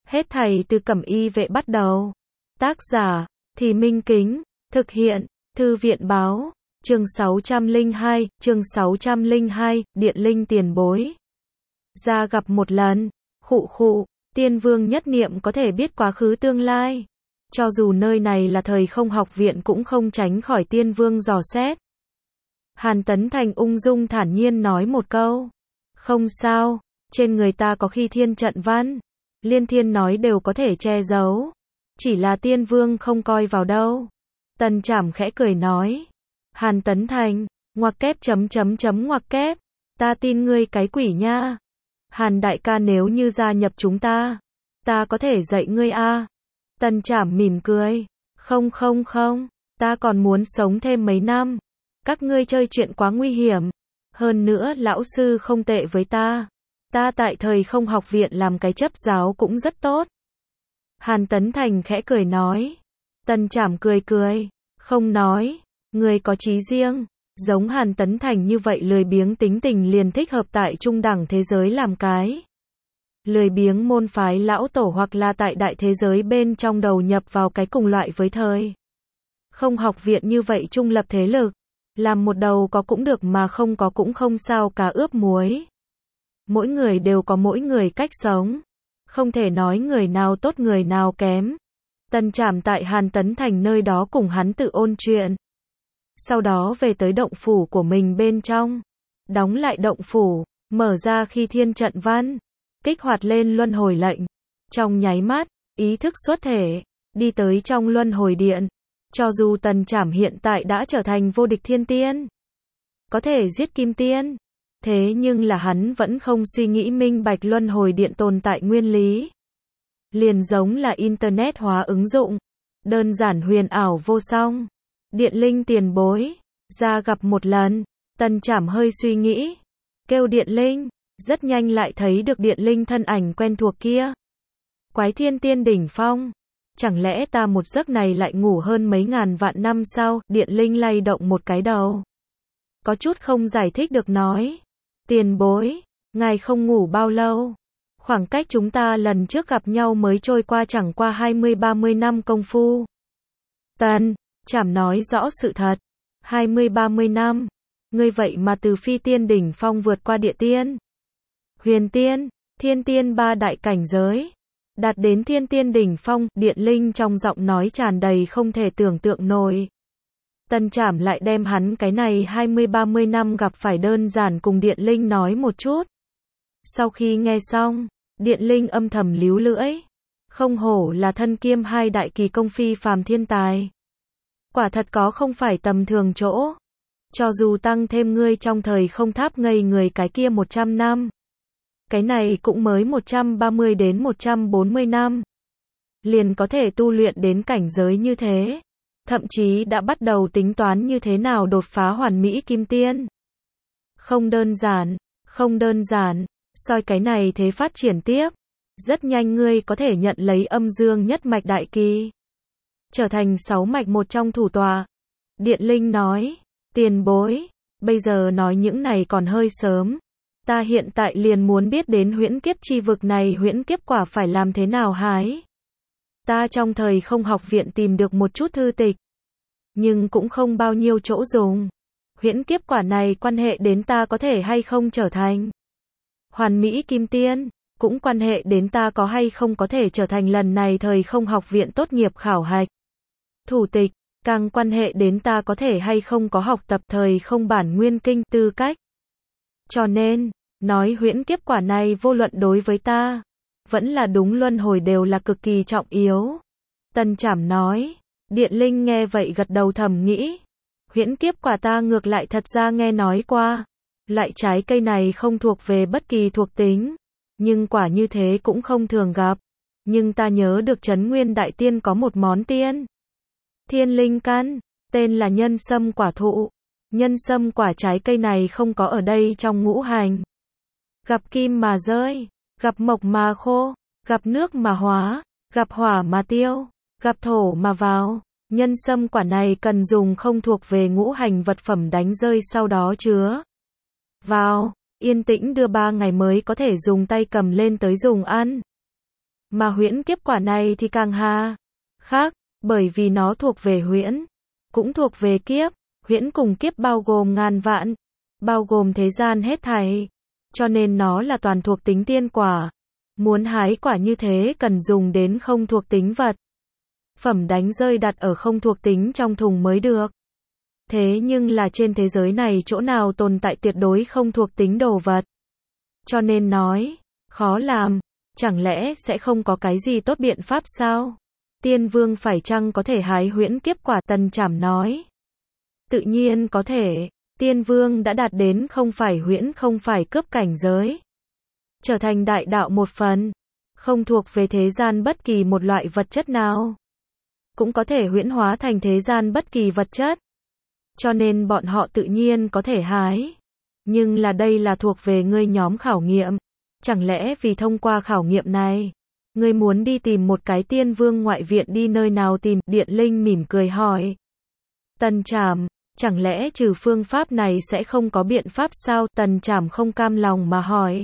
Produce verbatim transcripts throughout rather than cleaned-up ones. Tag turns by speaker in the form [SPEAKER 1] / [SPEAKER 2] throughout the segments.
[SPEAKER 1] Hết thảy từ Cẩm Y Vệ bắt đầu. Tác giả, Thì Minh Kính, thực hiện, Thư viện báo, chương sáu trăm lẻ hai, chương sáu trăm lẻ hai, Điện Linh tiền bối. Ra gặp một lần, khụ khụ, Tiên Vương nhất niệm có thể biết quá khứ tương lai. Cho dù nơi này là thời không học viện cũng không tránh khỏi Tiên Vương dò xét. Hàn Tấn Thành ung dung thản nhiên nói một câu. Không sao, trên người ta có khi thiên trận văn. Liên Thiên nói đều có thể che giấu. Chỉ là Tiên Vương không coi vào đâu. Tần Trảm khẽ cười nói. Hàn Tấn Thành, ngoặc kép chấm chấm chấm ngoặc kép. Ta tin ngươi cái quỷ nha. Hàn đại ca nếu như gia nhập chúng ta, ta có thể dạy ngươi a. Tần Trảm mỉm cười. Không không không, ta còn muốn sống thêm mấy năm. Các ngươi chơi chuyện quá nguy hiểm. Hơn nữa lão sư không tệ với ta. Ta tại thời không học viện làm cái chấp giáo cũng rất tốt. Hàn Tấn Thành khẽ cười nói. Tần Trảm cười cười. Không nói. Người có chí riêng. Giống Hàn Tấn Thành như vậy lười biếng tính tình liền thích hợp tại trung đẳng thế giới làm cái. Lười biếng môn phái lão tổ hoặc là tại đại thế giới bên trong đầu nhập vào cái cùng loại với thời không học viện như vậy trung lập thế lực. Làm một đầu có cũng được mà không có cũng không sao cả ướp muối. Mỗi người đều có mỗi người cách sống. Không thể nói người nào tốt người nào kém. Tần Trảm tại Hàn Tấn Thành nơi đó cùng hắn tự ôn chuyện. Sau đó về tới động phủ của mình bên trong. Đóng lại động phủ, mở ra khi thiên trận văn. Kích hoạt lên luân hồi lệnh. Trong nháy mắt, ý thức xuất thể, đi tới trong luân hồi điện. Cho dù Tần Trảm hiện tại đã trở thành vô địch thiên tiên, có thể giết kim tiên, thế nhưng là hắn vẫn không suy nghĩ minh bạch luân hồi điện tồn tại nguyên lý. Liền giống là internet hóa ứng dụng, đơn giản huyền ảo vô song. Điện Linh tiền bối, ra gặp một lần, Tần Trảm hơi suy nghĩ, kêu Điện Linh, rất nhanh lại thấy được Điện Linh thân ảnh quen thuộc kia. Quái thiên tiên đỉnh phong. Chẳng lẽ ta một giấc này lại ngủ hơn mấy ngàn vạn năm sao? Điện Linh lay động một cái đầu. Có chút không giải thích được nói. Tiền bối, ngài không ngủ bao lâu. Khoảng cách chúng ta lần trước gặp nhau mới trôi qua chẳng qua hai mươi ba mươi năm công phu. Tần Trảm nói rõ sự thật. hai mươi ba mươi năm. Ngươi vậy mà từ phi tiên đỉnh phong vượt qua địa tiên, huyền tiên, thiên tiên ba đại cảnh giới. Đạt đến thiên tiên đỉnh phong, Điện Linh trong giọng nói tràn đầy không thể tưởng tượng nổi. Tần Trảm lại đem hắn cái này hai mươi ba mươi năm gặp phải đơn giản cùng Điện Linh nói một chút. Sau khi nghe xong, Điện Linh âm thầm líu lưỡi. Không hổ là thân kiêm hai đại kỳ công phi phàm thiên tài. Quả thật có không phải tầm thường chỗ. Cho dù tăng thêm ngươi trong thời không tháp ngây người cái kia một trăm năm. Cái này cũng mới một trăm ba mươi đến một trăm bốn mươi năm. Liền có thể tu luyện đến cảnh giới như thế. Thậm chí đã bắt đầu tính toán như thế nào đột phá hoàn mỹ kim tiên. Không đơn giản, không đơn giản. Soi cái này thế phát triển tiếp. Rất nhanh ngươi có thể nhận lấy âm dương nhất mạch đại kỳ. Trở thành sáu mạch một trong thủ tọa. Điện Linh nói. Tiền bối, bây giờ nói những này còn hơi sớm. Ta hiện tại liền muốn biết đến huyễn kiếp chi vực này huyễn kiếp quả phải làm thế nào hái. Ta trong thời không học viện tìm được một chút thư tịch. Nhưng cũng không bao nhiêu chỗ dùng. Huyễn kiếp quả này quan hệ đến ta có thể hay không trở thành hoàn mỹ kim tiên. Cũng quan hệ đến ta có hay không có thể trở thành lần này thời không học viện tốt nghiệp khảo hạch. Thủ tịch, càng quan hệ đến ta có thể hay không có học tập thời không bản nguyên kinh tư cách. Cho nên, nói huyễn kiếp quả này vô luận đối với ta, vẫn là đúng luân hồi đều là cực kỳ trọng yếu. Tần Trảm nói. Điện Linh nghe vậy gật đầu thầm nghĩ. Huyễn kiếp quả ta ngược lại thật ra nghe nói qua. Loại trái cây này không thuộc về bất kỳ thuộc tính. Nhưng quả như thế cũng không thường gặp. Nhưng ta nhớ được Trấn Nguyên Đại Tiên có một món tiên thiên linh căn, tên là nhân sâm quả thụ. Nhân sâm quả trái cây này không có ở đây trong ngũ hành. Gặp kim mà rơi, gặp mộc mà khô, gặp nước mà hóa, gặp hỏa mà tiêu, gặp thổ mà vào. Nhân sâm quả này cần dùng không thuộc về ngũ hành vật phẩm đánh rơi sau đó chứa vào, yên tĩnh đưa ba ngày mới có thể dùng tay cầm lên tới dùng ăn. Mà huyễn kiếp quả này thì càng hà khác, bởi vì nó thuộc về huyễn, cũng thuộc về kiếp. Huyễn cùng kiếp bao gồm ngàn vạn, bao gồm thế gian hết thảy, cho nên nó là toàn thuộc tính tiên quả. Muốn hái quả như thế cần dùng đến không thuộc tính vật phẩm đánh rơi đặt ở không thuộc tính trong thùng mới được. Thế nhưng là trên thế giới này chỗ nào tồn tại tuyệt đối không thuộc tính đồ vật. Cho nên nói, khó làm, chẳng lẽ sẽ không có cái gì tốt biện pháp sao? Tiên vương phải chăng có thể hái huyễn kiếp quả? Tần Trảm nói. Tự nhiên có thể, tiên vương đã đạt đến không phải huyễn không phải cướp cảnh giới. Trở thành đại đạo một phần, không thuộc về thế gian bất kỳ một loại vật chất nào. Cũng có thể huyễn hóa thành thế gian bất kỳ vật chất. Cho nên bọn họ tự nhiên có thể hái. Nhưng là đây là thuộc về ngươi nhóm khảo nghiệm. Chẳng lẽ vì thông qua khảo nghiệm này, ngươi muốn đi tìm một cái tiên vương ngoại viện đi nơi nào tìm? Điện Linh mỉm cười hỏi. Tần Trảm, chẳng lẽ trừ phương pháp này sẽ không có biện pháp sao? Tần Trảm không cam lòng mà hỏi.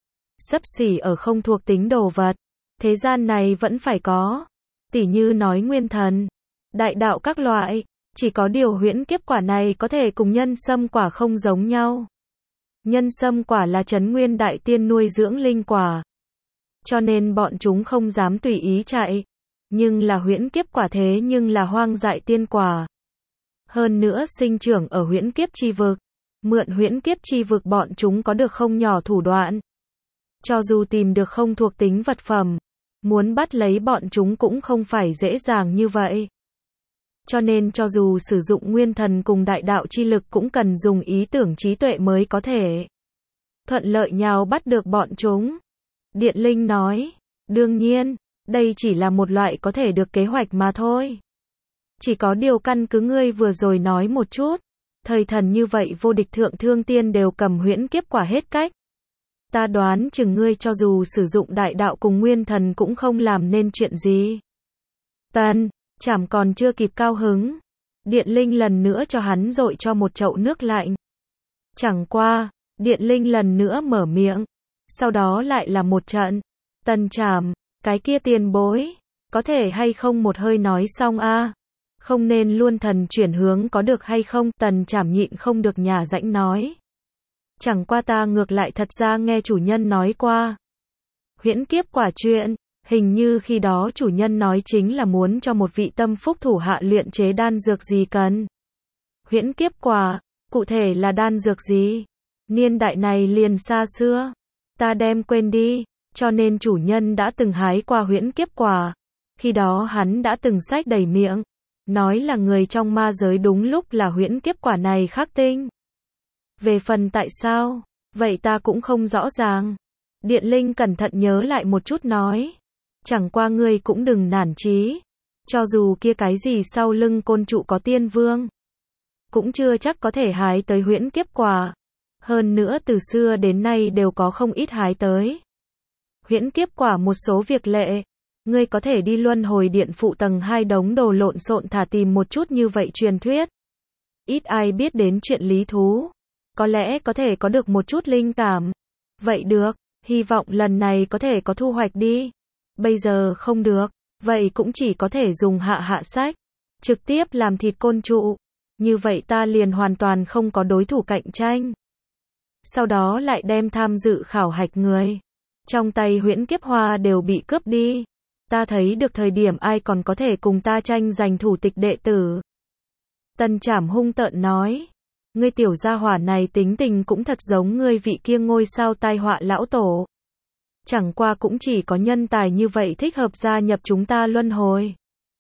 [SPEAKER 1] Xấp xỉ ở không thuộc tính đồ vật, thế gian này vẫn phải có. Tỉ như nói nguyên thần, đại đạo các loại, chỉ có điều huyễn kiếp quả này có thể cùng nhân sâm quả không giống nhau. Nhân sâm quả là trấn nguyên đại tiên nuôi dưỡng linh quả, cho nên bọn chúng không dám tùy ý chạy. Nhưng là huyễn kiếp quả thế nhưng là hoang dại tiên quả. Hơn nữa sinh trưởng ở huyễn kiếp chi vực. Mượn huyễn kiếp chi vực bọn chúng có được không nhỏ thủ đoạn. Cho dù tìm được không thuộc tính vật phẩm, muốn bắt lấy bọn chúng cũng không phải dễ dàng như vậy. Cho nên cho dù sử dụng nguyên thần cùng đại đạo chi lực cũng cần dùng ý tưởng trí tuệ mới có thể thuận lợi nhào bắt được bọn chúng. Điện Linh nói, đương nhiên, đây chỉ là một loại có thể được kế hoạch mà thôi. Chỉ có điều căn cứ ngươi vừa rồi nói một chút, thời thần như vậy vô địch thượng thương tiên đều cầm huyễn kiếp quả hết cách. Ta đoán chừng ngươi cho dù sử dụng đại đạo cùng nguyên thần cũng không làm nên chuyện gì. Tần Trảm còn chưa kịp cao hứng, Điện Linh lần nữa cho hắn dội cho một chậu nước lạnh. Chẳng qua, Điện Linh lần nữa mở miệng, sau đó lại là một trận. Tần Trảm, cái kia tiền bối, có thể hay không một hơi nói xong a? Không nên luôn thần chuyển hướng có được hay không? Tần Trảm nhịn không được nhả rãnh nói. Chẳng qua ta ngược lại thật ra nghe chủ nhân nói qua. Huyễn kiếp quả chuyện, hình như khi đó chủ nhân nói chính là muốn cho một vị tâm phúc thủ hạ luyện chế đan dược gì cần. Huyễn kiếp quả, cụ thể là đan dược gì? Niên đại này liền xa xưa, ta đem quên đi, cho nên chủ nhân đã từng hái qua huyễn kiếp quả. Khi đó hắn đã từng xách đầy miệng, nói là người trong ma giới đúng lúc là huyễn kiếp quả này khắc tinh. Về phần tại sao, vậy ta cũng không rõ ràng. Điện Linh cẩn thận nhớ lại một chút nói. Chẳng qua ngươi cũng đừng nản chí. Cho dù kia cái gì sau lưng côn trụ có tiên vương, cũng chưa chắc có thể hái tới huyễn kiếp quả. Hơn nữa từ xưa đến nay đều có không ít hái tới huyễn kiếp quả một số việc lệ. Ngươi có thể đi luân hồi điện phụ tầng hai đống đồ lộn xộn thả tìm một chút như vậy truyền thuyết. Ít ai biết đến chuyện lý thú. Có lẽ có thể có được một chút linh cảm. Vậy được, hy vọng lần này có thể có thu hoạch đi. Bây giờ không được, vậy cũng chỉ có thể dùng hạ hạ sách. Trực tiếp làm thịt côn trụ. Như vậy ta liền hoàn toàn không có đối thủ cạnh tranh. Sau đó lại đem tham dự khảo hạch người trong tay huyễn kiếp hoa đều bị cướp đi. Ta thấy được thời điểm ai còn có thể cùng ta tranh giành thủ tịch đệ tử. Tần Trảm hung tợn nói. Ngươi tiểu gia hỏa này tính tình cũng thật giống ngươi vị kia ngôi sao tai họa lão tổ. Chẳng qua cũng chỉ có nhân tài như vậy thích hợp gia nhập chúng ta luân hồi.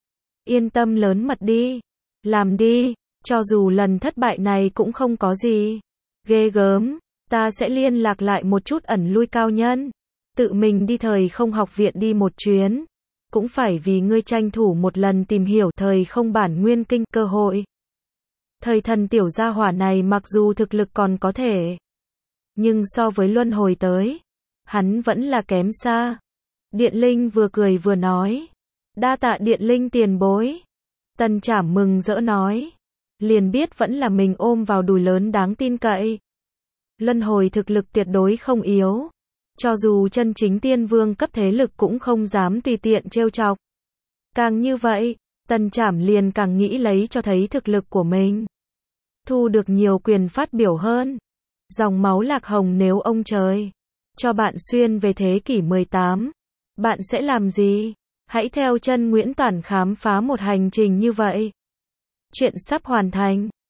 [SPEAKER 1] Yên tâm lớn mật đi. Làm đi, cho dù lần thất bại này cũng không có gì ghê gớm, ta sẽ liên lạc lại một chút ẩn lui cao nhân. Tự mình đi thời không học viện đi một chuyến. Cũng phải vì ngươi tranh thủ một lần tìm hiểu thời không bản nguyên kinh cơ hội. Thời thần tiểu gia hỏa này mặc dù thực lực còn có thể, nhưng so với luân hồi tới, hắn vẫn là kém xa. Điện Linh vừa cười vừa nói. Đa tạ Điện Linh tiền bối. Tần Trảm mừng rỡ nói. Liền biết vẫn là mình ôm vào đùi lớn đáng tin cậy. Luân hồi thực lực tuyệt đối không yếu. Cho dù chân chính tiên vương cấp thế lực cũng không dám tùy tiện trêu chọc. Càng như vậy, Tần Trảm liền càng nghĩ lấy cho thấy thực lực của mình. Thu được nhiều quyền phát biểu hơn. Dòng máu Lạc Hồng nếu ông trời cho bạn xuyên về thế kỷ mười tám, bạn sẽ làm gì? Hãy theo chân Nguyễn Toản khám phá một hành trình như vậy. Chuyện sắp hoàn thành.